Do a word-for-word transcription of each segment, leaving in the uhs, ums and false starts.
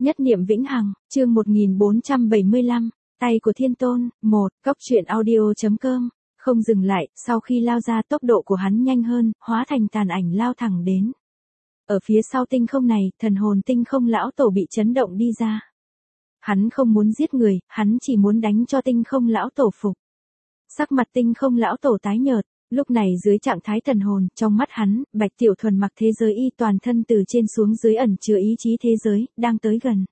Nhất niệm vĩnh hằng, chương một nghìn bốn trăm bảy mươi lăm, tay của thiên tôn, một, cốc truyện audio.com, không dừng lại, sau khi lao ra tốc độ của hắn nhanh hơn, hóa thành tàn ảnh lao thẳng đến. Ở phía sau tinh không này, thần hồn tinh không lão tổ bị chấn động đi ra. Hắn không muốn giết người, hắn chỉ muốn đánh cho tinh không lão tổ phục. Sắc mặt tinh không lão tổ tái nhợt, lúc này dưới trạng thái thần hồn, trong mắt hắn, Bạch Tiểu Thuần mặc thế giới y toàn thân từ trên xuống dưới ẩn chứa ý chí thế giới, đang tới gần.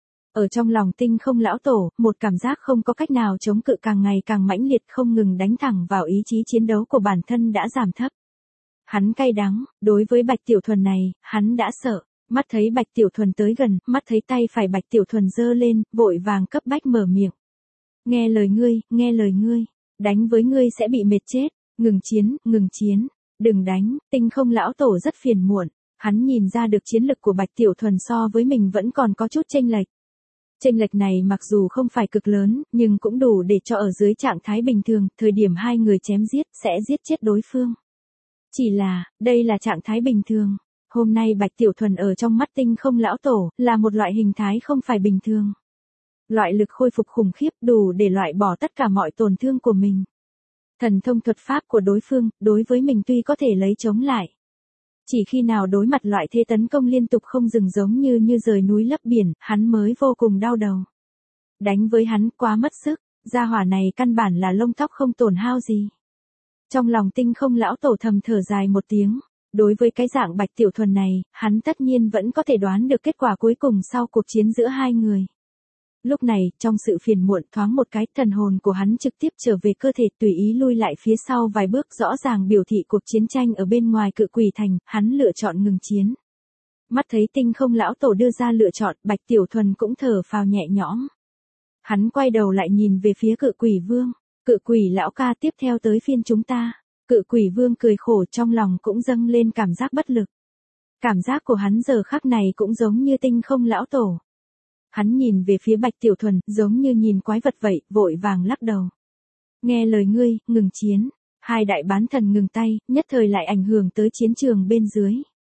Ở trong lòng tinh không lão tổ, một cảm giác không có cách nào chống cự càng ngày càng mãnh liệt không ngừng đánh thẳng vào ý chí chiến đấu của bản thân đã giảm thấp. Hắn cay đắng, đối với Bạch Tiểu Thuần này, hắn đã sợ, mắt thấy Bạch Tiểu Thuần tới gần, mắt thấy tay phải Bạch Tiểu Thuần giơ lên, vội vàng cấp bách mở miệng. Nghe lời ngươi, nghe lời ngươi, đánh với ngươi sẽ bị mệt chết, ngừng chiến, ngừng chiến, đừng đánh, tinh không lão tổ rất phiền muộn, hắn nhìn ra được chiến lực của Bạch Tiểu Thuần so với mình vẫn còn có chút chênh lệch. Chênh lệch này mặc dù không phải cực lớn, nhưng cũng đủ để cho ở dưới trạng thái bình thường, thời điểm hai người chém giết, sẽ giết chết đối phương. Chỉ là, đây là trạng thái bình thường. Hôm nay Bạch Tiểu Thuần ở trong mắt tinh không lão tổ, là một loại hình thái không phải bình thường. Loại lực khôi phục khủng khiếp đủ để loại bỏ tất cả mọi tổn thương của mình. Thần thông thuật pháp của đối phương, đối với mình tuy có thể lấy chống lại. Chỉ khi nào đối mặt loại thế tấn công liên tục không dừng giống như như rời núi lấp biển, hắn mới vô cùng đau đầu. Đánh với hắn quá mất sức, gia hỏa này căn bản là lông tóc không tổn hao gì. Trong lòng tinh không lão tổ thầm thở dài một tiếng, đối với cái dạng Bạch Tiểu Thuần này, hắn tất nhiên vẫn có thể đoán được kết quả cuối cùng sau cuộc chiến giữa hai người. Lúc này, trong sự phiền muộn thoáng một cái, thần hồn của hắn trực tiếp trở về cơ thể tùy ý lui lại phía sau vài bước rõ ràng biểu thị cuộc chiến tranh ở bên ngoài Cự Quỷ Thành, hắn lựa chọn ngừng chiến. Mắt thấy tinh không lão tổ đưa ra lựa chọn, Bạch Tiểu Thuần cũng thở phào nhẹ nhõm. Hắn quay đầu lại nhìn về phía Cự Quỷ Vương, Cự Quỷ lão ca tiếp theo tới phiên chúng ta. Cự Quỷ Vương cười khổ trong lòng cũng dâng lên cảm giác bất lực. Cảm giác của hắn giờ khắc này cũng giống như tinh không lão tổ. Hắn nhìn về phía Bạch Tiểu Thuần, giống như nhìn quái vật vậy, vội vàng lắc đầu. Nghe lời ngươi, ngừng chiến. Hai đại bán thần ngừng tay, nhất thời lại ảnh hưởng tới chiến trường bên dưới.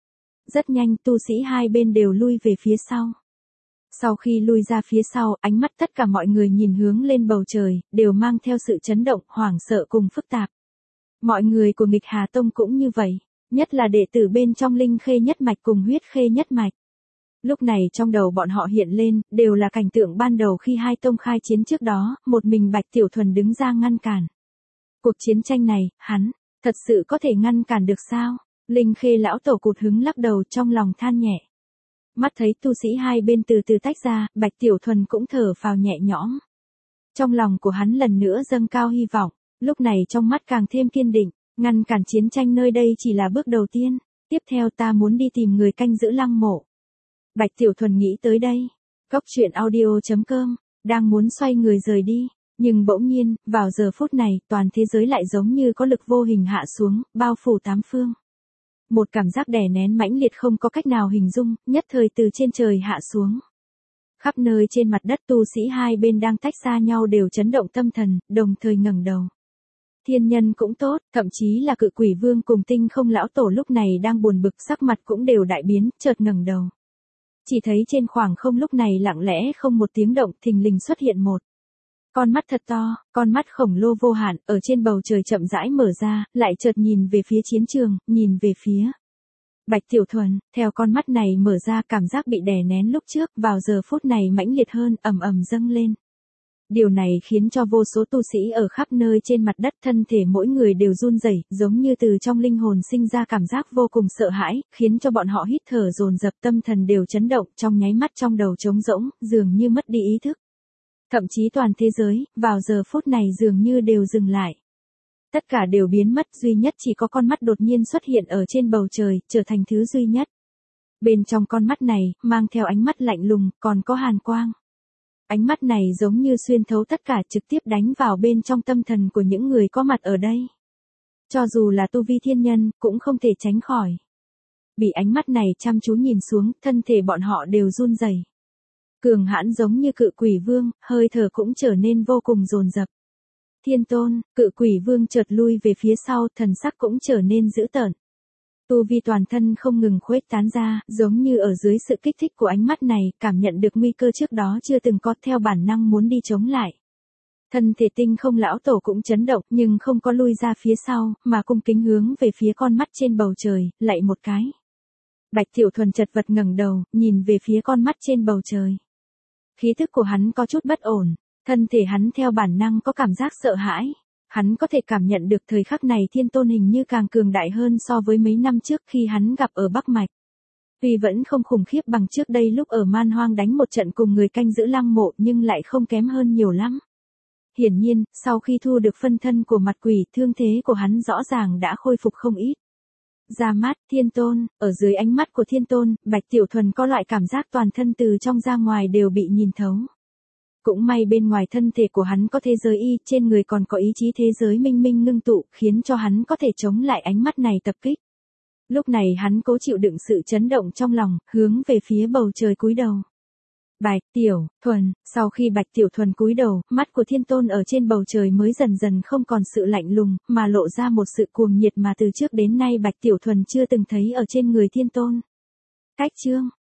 Rất nhanh, tu sĩ hai bên đều lui về phía sau. Sau khi lui ra phía sau, ánh mắt tất cả mọi người nhìn hướng lên bầu trời, đều mang theo sự chấn động, hoảng sợ cùng phức tạp. Mọi người của Nghịch Hà Tông cũng như vậy, nhất là đệ tử bên trong Linh Khê nhất mạch cùng Huyết Khê nhất mạch. Lúc này trong đầu bọn họ hiện lên, đều là cảnh tượng ban đầu khi hai tông khai chiến trước đó, một mình Bạch Tiểu Thuần đứng ra ngăn cản. Cuộc chiến tranh này, hắn, thật sự có thể ngăn cản được sao? Linh Khê lão tổ cụt hứng lắc đầu trong lòng than nhẹ. Mắt thấy tu sĩ hai bên từ từ tách ra, Bạch Tiểu Thuần cũng thở phào nhẹ nhõm. Trong lòng của hắn lần nữa dâng cao hy vọng, lúc này trong mắt càng thêm kiên định, ngăn cản chiến tranh nơi đây chỉ là bước đầu tiên, tiếp theo ta muốn đi tìm người canh giữ lăng mộ. Bạch Tiểu Thuần nghĩ tới đây, cốc truyện audio.com, đang muốn xoay người rời đi, nhưng bỗng nhiên, vào giờ phút này, toàn thế giới lại giống như có lực vô hình hạ xuống, bao phủ tám phương. Một cảm giác đè nén mãnh liệt không có cách nào hình dung, nhất thời từ trên trời hạ xuống. Khắp nơi trên mặt đất tu sĩ hai bên đang tách xa nhau đều chấn động tâm thần, đồng thời ngẩng đầu. Thiên nhân cũng tốt, thậm chí là Cự Quỷ Vương cùng tinh không lão tổ lúc này đang buồn bực sắc mặt cũng đều đại biến, chợt ngẩng đầu. Chỉ thấy trên khoảng không lúc này lặng lẽ không một tiếng động thình lình xuất hiện một con mắt thật to, con mắt khổng lồ vô hạn, ở trên bầu trời chậm rãi mở ra, lại chợt nhìn về phía chiến trường, nhìn về phía Bạch Tiểu Thuần, theo con mắt này mở ra cảm giác bị đè nén lúc trước, vào giờ phút này mãnh liệt hơn, ầm ầm dâng lên. Điều này khiến cho vô số tu sĩ ở khắp nơi trên mặt đất thân thể mỗi người đều run rẩy, giống như từ trong linh hồn sinh ra cảm giác vô cùng sợ hãi, khiến cho bọn họ hít thở dồn dập tâm thần đều chấn động, trong nháy mắt trong đầu trống rỗng, dường như mất đi ý thức. Thậm chí toàn thế giới, vào giờ phút này dường như đều dừng lại. Tất cả đều biến mất, duy nhất chỉ có con mắt đột nhiên xuất hiện ở trên bầu trời, trở thành thứ duy nhất. Bên trong con mắt này, mang theo ánh mắt lạnh lùng, còn có hàn quang. Ánh mắt này giống như xuyên thấu tất cả trực tiếp đánh vào bên trong tâm thần của những người có mặt ở đây. Cho dù là tu vi thiên nhân, cũng không thể tránh khỏi. Bị ánh mắt này chăm chú nhìn xuống, thân thể bọn họ đều run rẩy. Cường hãn giống như Cự Quỷ Vương, hơi thở cũng trở nên vô cùng dồn dập. Thiên tôn, Cự Quỷ Vương chợt lui về phía sau, thần sắc cũng trở nên dữ tợn. Tu vi toàn thân không ngừng khuếch tán ra, giống như ở dưới sự kích thích của ánh mắt này, cảm nhận được nguy cơ trước đó chưa từng có, theo bản năng muốn đi chống lại. Thân thể tinh không lão tổ cũng chấn động nhưng không có lui ra phía sau, mà cung kính hướng về phía con mắt trên bầu trời, lạy một cái. Bạch Tiểu Thuần chật vật ngẩng đầu, nhìn về phía con mắt trên bầu trời. Khí thức của hắn có chút bất ổn, thân thể hắn theo bản năng có cảm giác sợ hãi. Hắn có thể cảm nhận được thời khắc này Thiên Tôn hình như càng cường đại hơn so với mấy năm trước khi hắn gặp ở Bắc Mạch. Tuy vẫn không khủng khiếp bằng trước đây lúc ở Man Hoang đánh một trận cùng người canh giữ lăng mộ nhưng lại không kém hơn nhiều lắm. Hiển nhiên, sau khi thu được phân thân của mặt quỷ, thương thế của hắn rõ ràng đã khôi phục không ít. Ra mắt Thiên Tôn, ở dưới ánh mắt của Thiên Tôn, Bạch Tiểu Thuần có loại cảm giác toàn thân từ trong ra ngoài đều bị nhìn thấu. Cũng may bên ngoài thân thể của hắn có thế giới y, trên người còn có ý chí thế giới minh minh ngưng tụ, khiến cho hắn có thể chống lại ánh mắt này tập kích. Lúc này hắn cố chịu đựng sự chấn động trong lòng, hướng về phía bầu trời cúi đầu. Bạch Tiểu Thuần, sau khi Bạch Tiểu Thuần cúi đầu, mắt của Thiên Tôn ở trên bầu trời mới dần dần không còn sự lạnh lùng, mà lộ ra một sự cuồng nhiệt mà từ trước đến nay Bạch Tiểu Thuần chưa từng thấy ở trên người Thiên Tôn. Cách chương